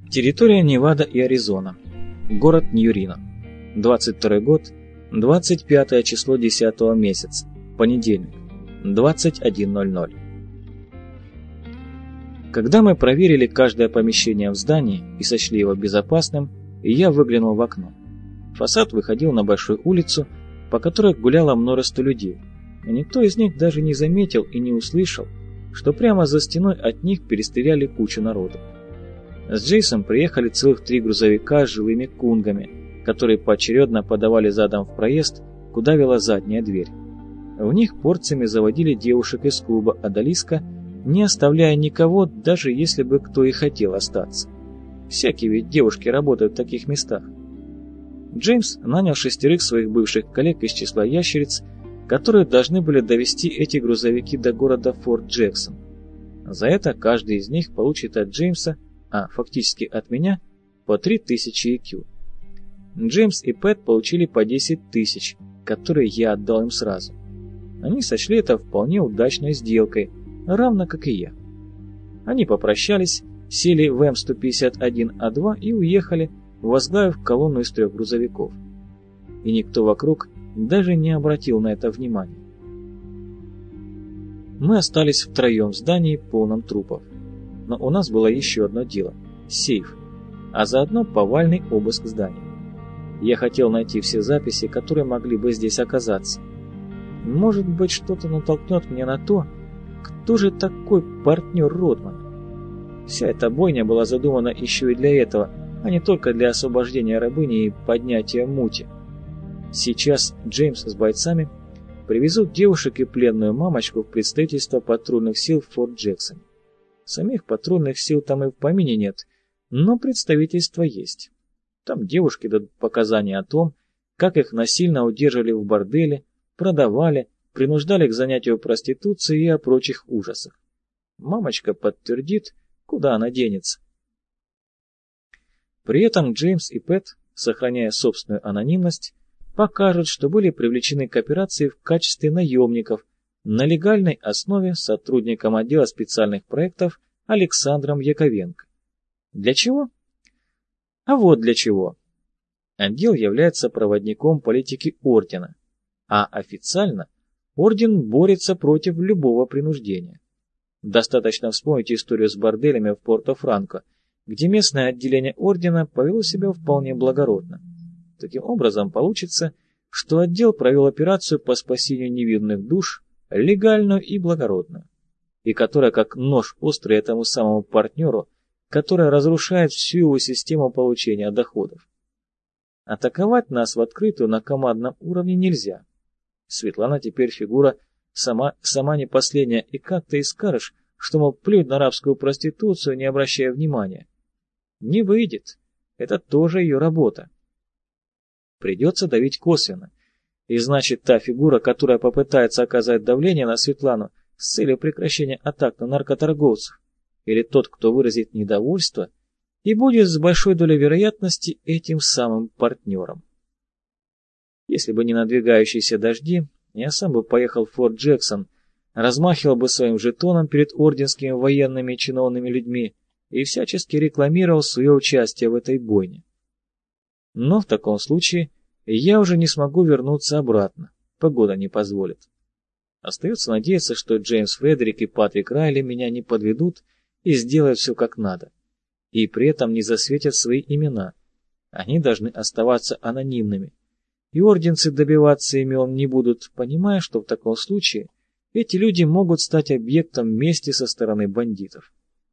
Территория Невада и Аризона. Город Ньюрино. 22 год, 25 число 10 месяца. Понедельник. 21:00. Когда мы проверили каждое помещение в здании и сочли его безопасным, я выглянул в окно. Фасад выходил на большую улицу, по которой гуляло множество людей. И никто из них даже не заметил и не услышал, что прямо за стеной от них перестреляли кучу народу. С Джейсом приехали целых 3 грузовика с жилыми кунгами, которые поочередно подавали задом в проезд, куда вела задняя дверь. В них порциями заводили девушек из клуба «Одалиска», не оставляя никого, даже если бы кто и хотел остаться. Всякие ведь девушки работают в таких местах. Джеймс нанял 6 своих бывших коллег из числа ящериц, которые должны были довести эти грузовики до города Форт Джексон. За это каждый из них получит от Джеймса, а фактически от меня, по 3000 IQ. Джеймс и Пэт получили по 10 000, которые я отдал им сразу. Они сочли это вполне удачной сделкой, равно как и я. Они попрощались, сели в М151А2 и уехали, возглавив колонну из 3 грузовиков. И никто вокруг даже не обратил на это внимания. Мы остались втроем в здании, полном трупов. Но у нас было еще одно дело – сейф, а заодно повальный обыск здания. Я хотел найти все записи, которые могли бы здесь оказаться. Может быть, что-то натолкнет меня на то, кто же такой партнер Родмана. Вся эта бойня была задумана еще и для этого, а не только для освобождения рабыни и поднятия мути. Сейчас Джеймс с бойцами привезут девушек и пленную мамочку в представительство патрульных сил в Форт Джексон. Самих патрульных сил там и в помине нет, но представительство есть. Там девушки дадут показания о том, как их насильно удерживали в борделе, продавали, принуждали к занятию проституцией и о прочих ужасах. Мамочка подтвердит, куда она денется. При этом Джеймс и Пэт, сохраняя собственную анонимность, покажут, что были привлечены к операции в качестве наемников на легальной основе сотрудником отдела специальных проектов Александром Яковенко. Для чего? А вот для чего. Отдел является проводником политики Ордена, а официально Орден борется против любого принуждения. Достаточно вспомнить историю с борделями в Порто-Франко, где местное отделение Ордена повело себя вполне благородно. Таким образом, получится, что отдел провел операцию по спасению невинных душ, легальную и благородную, и которая как нож острый этому самому партнеру, которая разрушает всю его систему получения доходов. Атаковать нас в открытую на командном уровне нельзя. Светлана теперь фигура сама не последняя, и как ты и скажешь, что, мол, плюнь на арабскую проституцию, не обращая внимания. Не выйдет. Это тоже ее работа. Придется давить косвенно. И значит, та фигура, которая попытается оказать давление на Светлану с целью прекращения атак на наркоторговцев, или тот, кто выразит недовольство, и будет с большой долей вероятности этим самым партнером. Если бы не надвигающиеся дожди, я сам бы поехал в Форт Джексон, размахивал бы своим жетоном перед орденскими военными и чиновными людьми и всячески рекламировал свое участие в этой бойне. Но в таком случае я уже не смогу вернуться обратно, погода не позволит. Остается надеяться, что Джеймс Фредерик и Патрик Райли меня не подведут и сделают все как надо, и при этом не засветят свои имена. Они должны оставаться анонимными, и орденцы добиваться имен не будут, понимая, что в таком случае эти люди могут стать объектом мести со стороны бандитов.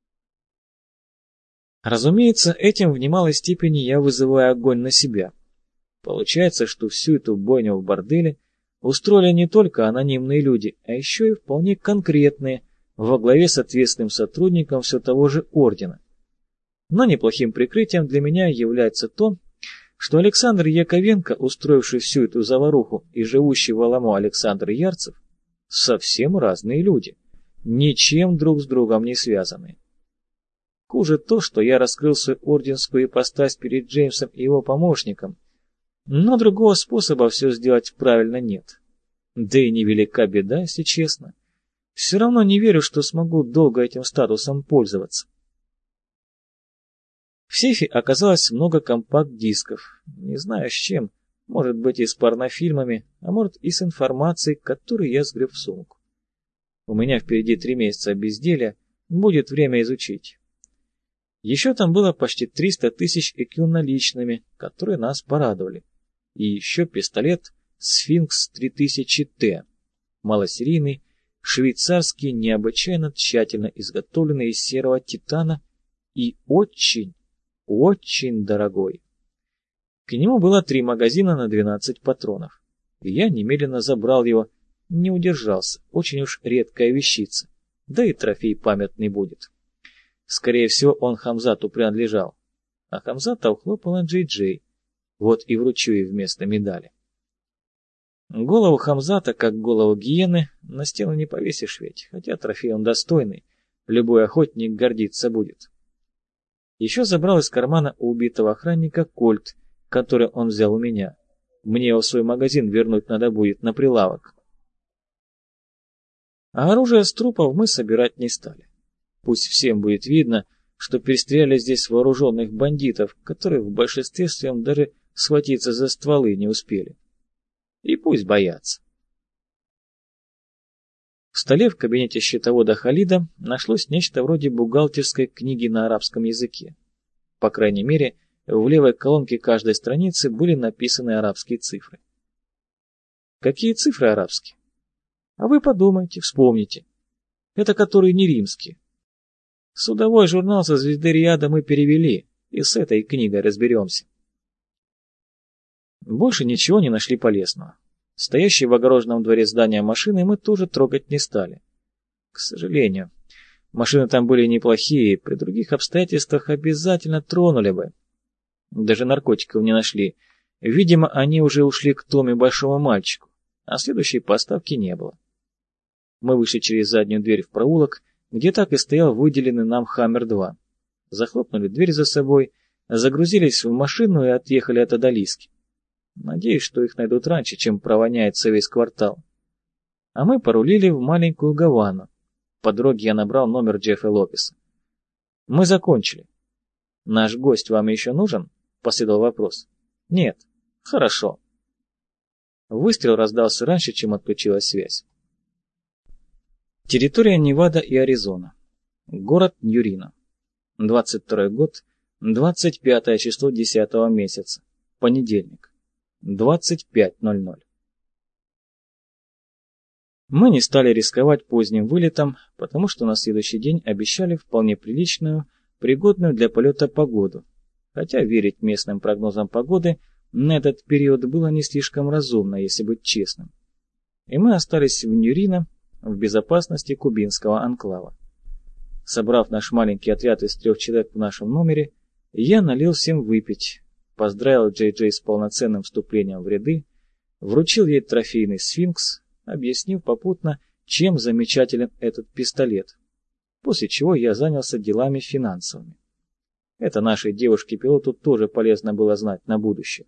Разумеется, этим в немалой степени я вызываю огонь на себя. Получается, что всю эту бойню в борделе устроили не только анонимные люди, а еще и вполне конкретные, во главе с ответственным сотрудником все того же ордена. Но неплохим прикрытием для меня является то, что Александр Яковенко, устроивший всю эту заваруху, и живущий в Аламо Александр Ярцев, совсем разные люди, ничем друг с другом не связанные. Хуже то, что я раскрыл свою орденскую ипостась перед Джеймсом и его помощником, но другого способа все сделать правильно нет. Да и невелика беда, если честно. Все равно не верю, что смогу долго этим статусом пользоваться. В сейфе оказалось много компакт-дисков, не знаю с чем, может быть и с порнофильмами, а может и с информацией, которую я сгреб в сумку. У меня впереди 3 месяца безделия, будет время изучить. Еще там было почти 300 тысяч IQ наличными, которые нас порадовали. И еще пистолет «Сфинкс 3000Т», малосерийный, швейцарский, необычайно тщательно изготовленный из серого титана и очень, очень дорогой. К нему было 3 магазина на 12 патронов. И я немедленно забрал его, не удержался, очень уж редкая вещица, да и трофей памятный будет. Скорее всего, он Хамзату принадлежал, а Хамзата ухлопала Джей-Джей, вот и вручу ей вместо медали. Голову Хамзата, как голову гиены, на стену не повесишь ведь, хотя трофей он достойный, любой охотник гордиться будет. Еще забрал из кармана у убитого охранника кольт, который он взял у меня. Мне его в свой магазин вернуть надо будет на прилавок. А оружие с трупов мы собирать не стали. Пусть всем будет видно, что перестреляли здесь вооруженных бандитов, которые в большинстве своем даже схватиться за стволы не успели. И пусть боятся. В столе в кабинете счетовода Халида нашлось нечто вроде бухгалтерской книги на арабском языке. По крайней мере, в левой колонке каждой страницы были написаны арабские цифры. Какие цифры арабские? А вы подумайте, вспомните. Это которые не римские. Судовой журнал со звезды Риада мы перевели, и с этой книгой разберемся. Больше ничего не нашли полезного. Стоящие в огороженном дворе здания машины мы тоже трогать не стали. К сожалению, машины там были неплохие, при других обстоятельствах обязательно тронули бы. Даже наркотиков не нашли. Видимо, они уже ушли к Томе большому мальчику, а следующей поставки не было. Мы вышли через заднюю дверь в проулок, где так и стоял выделенный нам Хаммер-2. Захлопнули дверь за собой, загрузились в машину и отъехали от Адалиски. Надеюсь, что их найдут раньше, чем провоняется весь квартал. А мы порулили в маленькую Гавану. По дороге я набрал номер Джеффа Лопеса. Мы закончили. «Наш гость вам еще нужен?» — последовал вопрос. «Нет». «Хорошо». Выстрел раздался раньше, чем отключилась связь. Территория Невада и Аризона. Город Ньюрино. 22 год, 25 число 10 месяца. Понедельник. 25:00. Мы не стали рисковать поздним вылетом, потому что на следующий день обещали вполне приличную, пригодную для полета погоду, хотя верить местным прогнозам погоды на этот период было не слишком разумно, если быть честным. И мы остались в Ньюрино, в безопасности кубинского анклава. Собрав наш маленький отряд из 3 человек в нашем номере, я налил всем выпить, поздравил Джей-Джей с полноценным вступлением в ряды, вручил ей трофейный сфинкс, объяснив попутно, чем замечателен этот пистолет, после чего я занялся делами финансовыми. Это нашей девушке-пилоту тоже полезно было знать на будущее.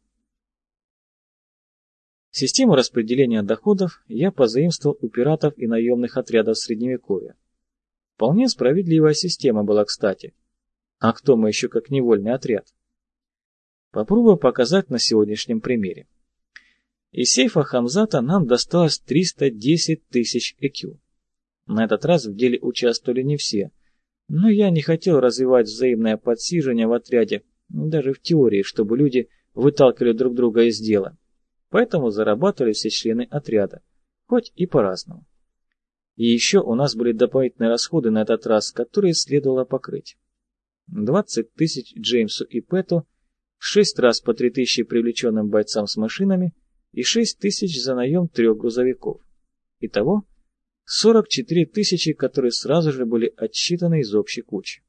Систему распределения доходов я позаимствовал у пиратов и наемных отрядов Средневековья. Вполне справедливая система была, кстати. А кто мы еще как невольный отряд? Попробую показать на сегодняшнем примере. Из сейфа Хамзата нам досталось 310 тысяч IQ. На этот раз в деле участвовали не все, но я не хотел развивать взаимное подсиживание в отряде, даже в теории, чтобы люди выталкивали друг друга из дела. Поэтому зарабатывали все члены отряда, хоть и по-разному. И еще у нас были дополнительные расходы на этот раз, которые следовало покрыть. 20 тысяч Джеймсу и Пэту, 6 раз по 3 тысячи привлеченным бойцам с машинами и 6 тысяч за наем 3 грузовиков. Итого 44 тысячи, которые сразу же были отсчитаны из общей кучи.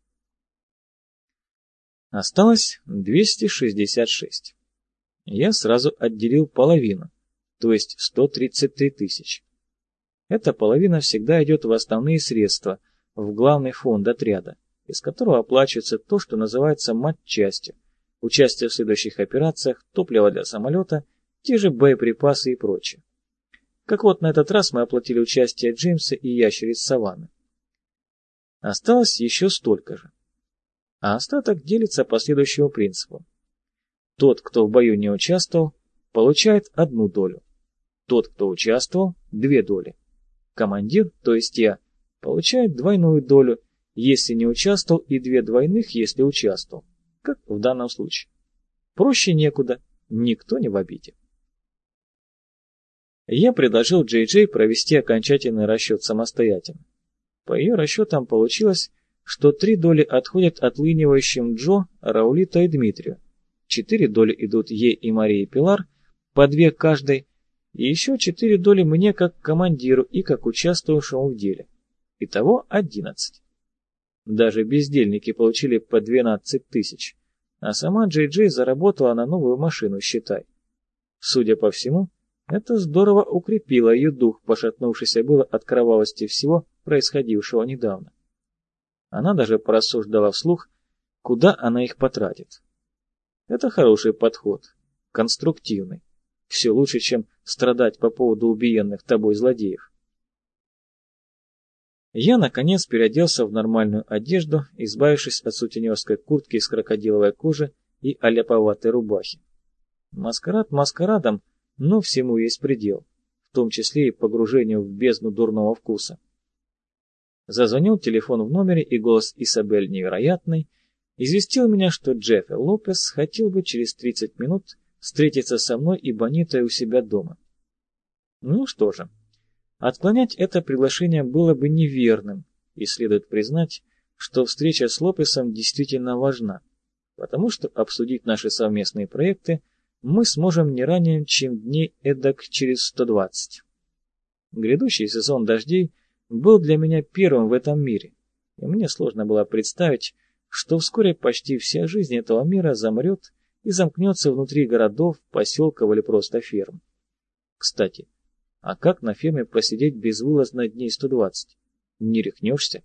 Осталось 266. Я сразу отделил половину, то есть 133 тысячи. Эта половина всегда идет в основные средства, в главный фонд отряда, из которого оплачивается то, что называется матчастью, участие в следующих операциях, топливо для самолета, те же боеприпасы и прочее. Как вот на этот раз мы оплатили участие Джеймса и ящериц Саванны. Осталось еще столько же. а остаток делится по следующему принципу. Тот, кто в бою не участвовал, получает 1 долю. Тот, кто участвовал, 2 доли. Командир, то есть я, получает 2 долю, если не участвовал, и 2 двойных, если участвовал, как в данном случае. Проще некуда, никто не в обиде. Я предложил Джей Джей провести окончательный расчет самостоятельно. По ее расчетам получилось, что 3 доли отходят отлынивающим Джо, Раулито и Дмитрию, 4 доли идут ей и Марии Пилар, по 2 каждой, и еще 4 доли мне как командиру и как участвовавшему в деле. Итого 11. Даже бездельники получили по 12 тысяч, а сама Джей Джей заработала на новую машину, считай. Судя по всему, это здорово укрепило ее дух, пошатнувшийся было от кровавости всего, происходившего недавно. Она даже порассуждала вслух, куда она их потратит. Это хороший подход, конструктивный. Все лучше, чем страдать по поводу убиенных тобой злодеев. Я, наконец, переоделся в нормальную одежду, избавившись от сутенерской куртки из крокодиловой кожи и аляповатой рубахи. Маскарад маскарадом, но всему есть предел, в том числе и погружению в бездну дурного вкуса. Зазвонил телефон в номере, и голос Исабель Невероятной известил меня, что Джеффи Лопес хотел бы через 30 минут встретиться со мной и Бонитой у себя дома. Ну что же, отклонять это приглашение было бы неверным, и следует признать, что встреча с Лопесом действительно важна, потому что обсудить наши совместные проекты мы сможем не ранее, чем дней эдак через 120. Грядущий сезон дождей был для меня первым в этом мире, и мне сложно было представить, что вскоре почти вся жизнь этого мира замрет и замкнется внутри городов, поселков или просто ферм. Кстати, а как на ферме просидеть безвылазно дней 120? Не рехнешься?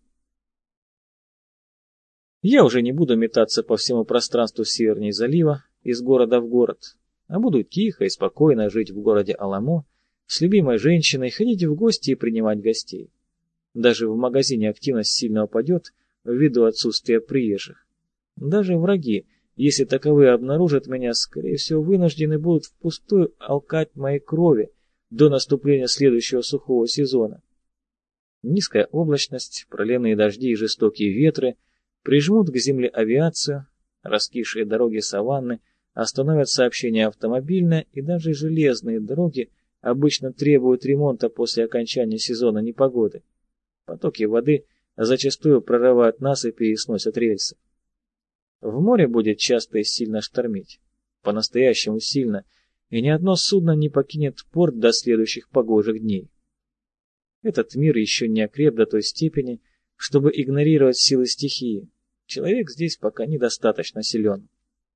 Я уже не буду метаться по всему пространству севернее залива, из города в город, а буду тихо и спокойно жить в городе Аламо, с любимой женщиной, ходить в гости и принимать гостей. Даже в магазине активность сильно упадет ввиду отсутствия приезжих. Даже враги, если таковые обнаружат меня, скорее всего, вынуждены будут впустую алкать моей крови до наступления следующего сухого сезона. Низкая облачность, проливные дожди и жестокие ветры прижмут к земле авиацию, раскисшие дороги саванны остановят сообщение автомобильное, и даже железные дороги обычно требуют ремонта после окончания сезона непогоды. Потоки воды зачастую прорывают насыпи и сносят рельсы. В море будет часто и сильно штормить, по-настоящему сильно, и ни одно судно не покинет порт до следующих погожих дней. Этот мир еще не окреп до той степени, чтобы игнорировать силы стихии. Человек здесь пока недостаточно силен.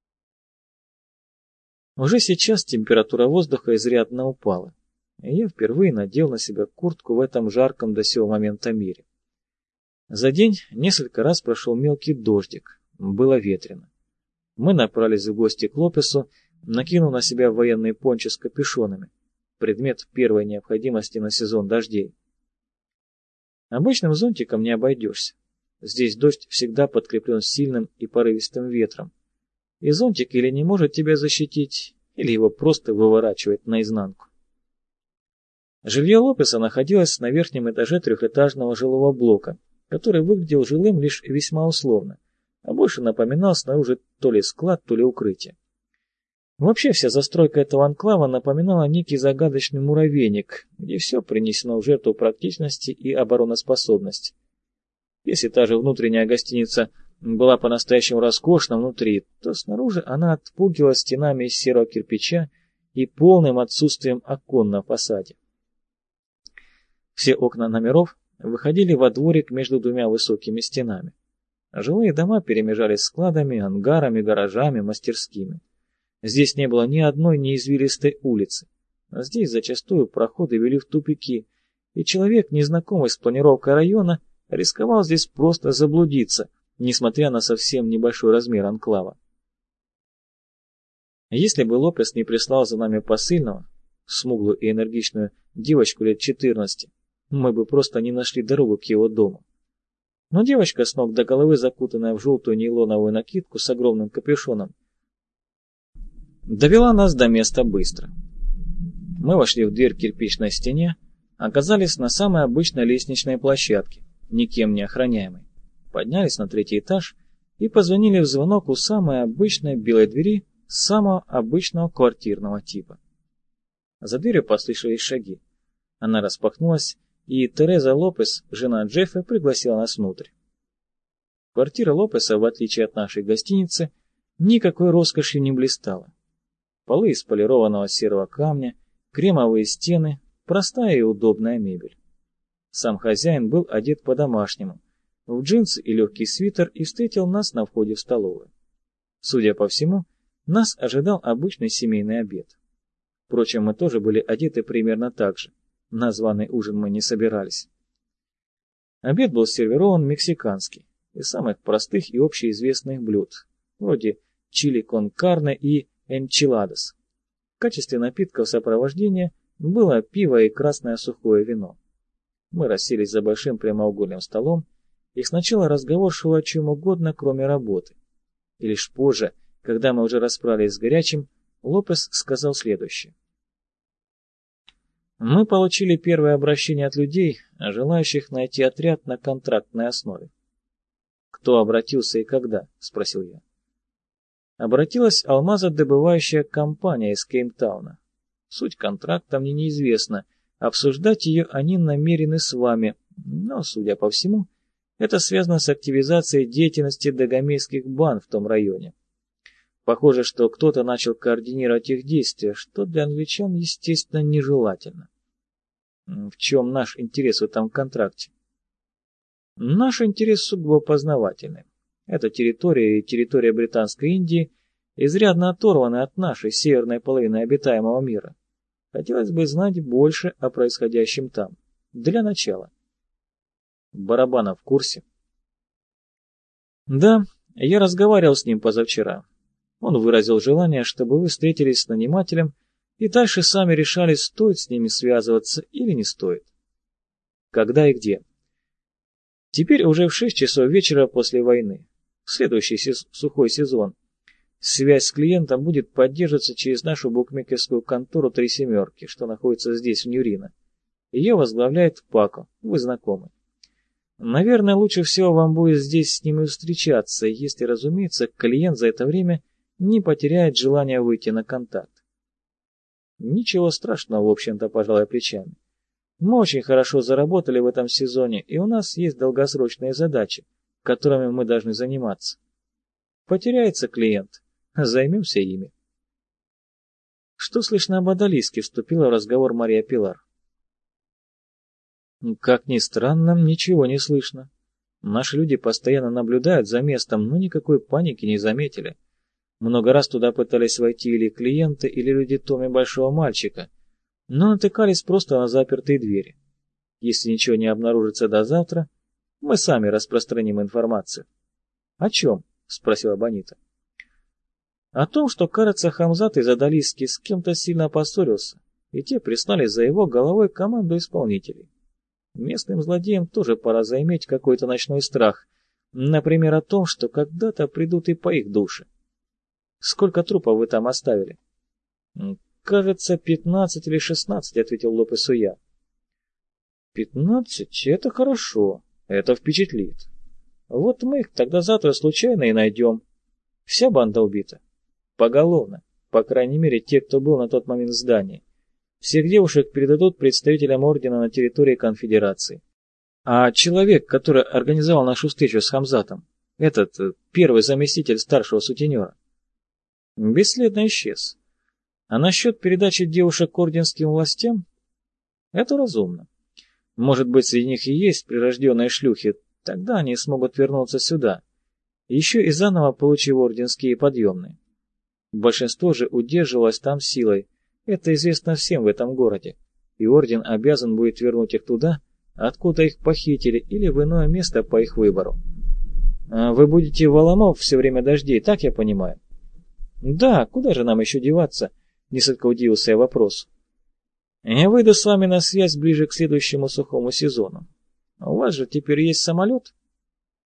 Уже сейчас температура воздуха изрядно упала, и я впервые надел на себя куртку в этом жарком до сего момента мире. За день несколько раз прошел мелкий дождик, было ветрено. Мы направились в гости к Лопесу, накинув на себя военные пончо с капюшонами, предмет первой необходимости на сезон дождей. Обычным зонтиком не обойдешься. Здесь дождь всегда подкреплен сильным и порывистым ветром, и зонтик или не может тебя защитить, или его просто выворачивает наизнанку. Жилье Лопеса находилось на верхнем этаже трехэтажного жилого блока, который выглядел жилым лишь весьма условно, а больше напоминал снаружи то ли склад, то ли укрытие. Вообще вся застройка этого анклава напоминала некий загадочный муравейник, где все принесено в жертву практичности и обороноспособности. Если та же внутренняя гостиница была по-настоящему роскошна внутри, то снаружи она отпугивала стенами из серого кирпича и полным отсутствием окон на фасаде. Все окна номеров выходили во дворик между двумя высокими стенами. Жилые дома перемежались складами, ангарами, гаражами, мастерскими. Здесь не было ни одной неизвилистой улицы, а здесь зачастую проходы вели в тупики, и человек, незнакомый с планировкой района, рисковал здесь просто заблудиться, несмотря на совсем небольшой размер анклава. Если бы Лопес не прислал за нами посыльного, смуглую и энергичную девочку лет 14, мы бы просто не нашли дорогу к его дому. Но девочка, с ног до головы закутанная в желтую нейлоновую накидку с огромным капюшоном, довела нас до места быстро. Мы вошли в дверь в кирпичной стене, оказались на самой обычной лестничной площадке, никем не охраняемой. Поднялись на 3-й этаж и позвонили в звонок у самой обычной белой двери самого обычного квартирного типа. За дверью послышались шаги. Она распахнулась, и Тереза Лопес, жена Джеффа, пригласила нас внутрь. Квартира Лопеса, в отличие от нашей гостиницы, никакой роскошью не блистала. Полы из полированного серого камня, кремовые стены, простая и удобная мебель. Сам хозяин был одет по-домашнему, в джинсы и легкий свитер, и встретил нас на входе в столовую. Судя по всему, нас ожидал обычный семейный обед. Впрочем, мы тоже были одеты примерно так же. На званый ужин мы не собирались. Обед был сервирован мексиканский, из самых простых и общеизвестных блюд, вроде чили кон карне и энчиладос. В качестве напитков сопровождения было пиво и красное сухое вино. Мы расселись за большим прямоугольным столом, и сначала разговор шел о чем угодно, кроме работы. И лишь позже, когда мы уже расправились с горячим, Лопес сказал следующее. Мы получили первое обращение от людей, желающих найти отряд на контрактной основе. «Кто обратился и когда?» — спросил я. Обратилась алмазодобывающая компания из Кейптауна. Суть контракта мне неизвестна, обсуждать ее они намерены с вами, но, судя по всему, это связано с активизацией деятельности дагомейских банд в том районе. Похоже, что кто-то начал координировать их действия, что для англичан, естественно, нежелательно. В чем наш интерес в этом контракте? Наш интерес сугубо познавательный. Эта территория и территория Британской Индии изрядно оторваны от нашей северной половины обитаемого мира. Хотелось бы знать больше о происходящем там. Для начала. Барабанов в курсе? Да, я разговаривал с ним позавчера. Он выразил желание, чтобы вы встретились с нанимателем и дальше сами решали, стоит с ними связываться или не стоит. Когда и где? Теперь уже в 6 часов вечера после войны. В следующий сухой сезон. Связь с клиентом будет поддерживаться через нашу букмекерскую контору «Три семерки», что находится здесь, в Ньюрино. Ее возглавляет Пако, вы знакомы. Наверное, лучше всего вам будет здесь с ними встречаться, если, разумеется, клиент за это время не потеряет желание выйти на контакт. Ничего страшного, в общем-то, пожалуй, плечами. Мы очень хорошо заработали в этом сезоне, и у нас есть долгосрочные задачи, которыми мы должны заниматься. Потеряется клиент, займемся ими. Что слышно об Адалиске, вступила в разговор Мария Пилар. Как ни странно, ничего не слышно. Наши люди постоянно наблюдают за местом, но никакой паники не заметили. Много раз туда пытались войти или клиенты, или люди Томми Большого Мальчика, но натыкались просто на запертые двери. Если ничего не обнаружится до завтра, мы сами распространим информацию. — О чем? — спросила Бонита. — О том, что, кажется, Хамзат из Адалиски с кем-то сильно поссорился, и те прислали за его головой команду исполнителей. Местным злодеям тоже пора заиметь какой-то ночной страх, например, о том, что когда-то придут и по их душе. Сколько трупов вы там оставили? Кажется, 15 или 16, ответил Лопесу я. 15? Это хорошо. Это впечатлит. Вот мы их тогда завтра случайно и найдем. Вся банда убита. Поголовно. По крайней мере, те, кто был на тот момент в здании. Всех девушек передадут представителям ордена на территории конфедерации. А человек, который организовал нашу встречу с Хамзатом, этот первый заместитель старшего сутенера, бесследно исчез. А насчет передачи девушек орденским властям? Это разумно. Может быть, среди них и есть прирожденные шлюхи, тогда они смогут вернуться сюда, еще и заново получив орденские подъемные. Большинство же удерживалось там силой, это известно всем в этом городе, и орден обязан будет вернуть их туда, откуда их похитили, или в иное место по их выбору. Вы будете в Аламов все время дождей, так я понимаю? Да, куда же нам еще деваться? Несколько удивился я вопросу. Я выйду с вами на связь ближе к следующему сухому сезону. У вас же теперь есть самолет?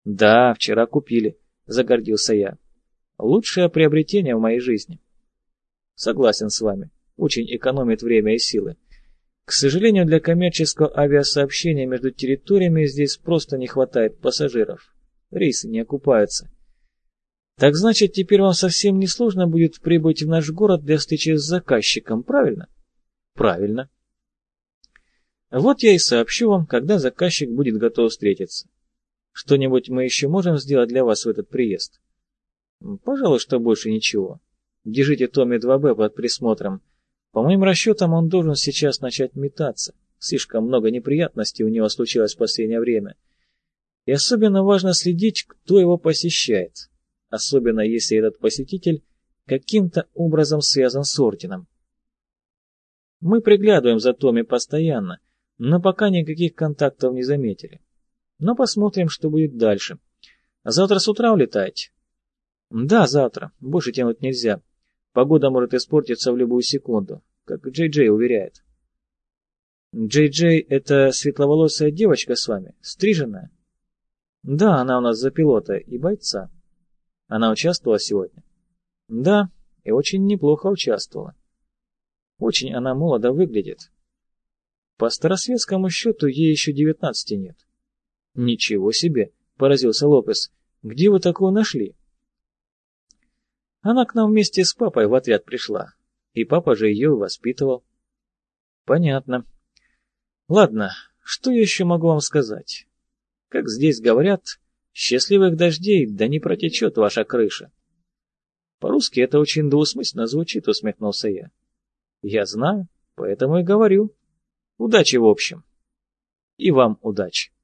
Да, вчера купили, загордился я. Лучшее приобретение в моей жизни. Согласен с вами. Очень экономит время и силы. К сожалению, для коммерческого авиасообщения между территориями здесь просто не хватает пассажиров. Рейсы не окупаются. Так значит, теперь вам совсем не сложно будет прибыть в наш город для встречи с заказчиком, правильно? Правильно. Вот я и сообщу вам, когда заказчик будет готов встретиться. Что-нибудь мы еще можем сделать для вас в этот приезд? Пожалуй, что больше ничего. Держите Томми 2Б под присмотром. По моим расчетам, он должен сейчас начать метаться. Слишком много неприятностей у него случилось в последнее время. И особенно важно следить, кто его посещает. Особенно если этот посетитель каким-то образом связан с орденом. Мы приглядываем за Томми постоянно, но пока никаких контактов не заметили. Но посмотрим, что будет дальше. Завтра с утра улетаете? Да, завтра. Больше тянуть нельзя. Погода может испортиться в любую секунду, как Джей-Джей уверяет. Джей-Джей — это светловолосая девочка с вами, стриженная? Да, она у нас за пилота и бойца. Она участвовала сегодня? Да, и очень неплохо участвовала. Очень она молодо выглядит. По старосветскому счету ей еще 19 нет. Ничего себе, поразился Лопес. Где вы такую нашли? Она к нам вместе с папой в отряд пришла, и папа же ее воспитывал. Понятно. Ладно, что я еще могу вам сказать? Как здесь говорят, счастливых дождей, да не протечет ваша крыша. По-русски это очень двусмысленно звучит, усмехнулся я. Я знаю, поэтому и говорю. Удачи в общем. И вам удачи.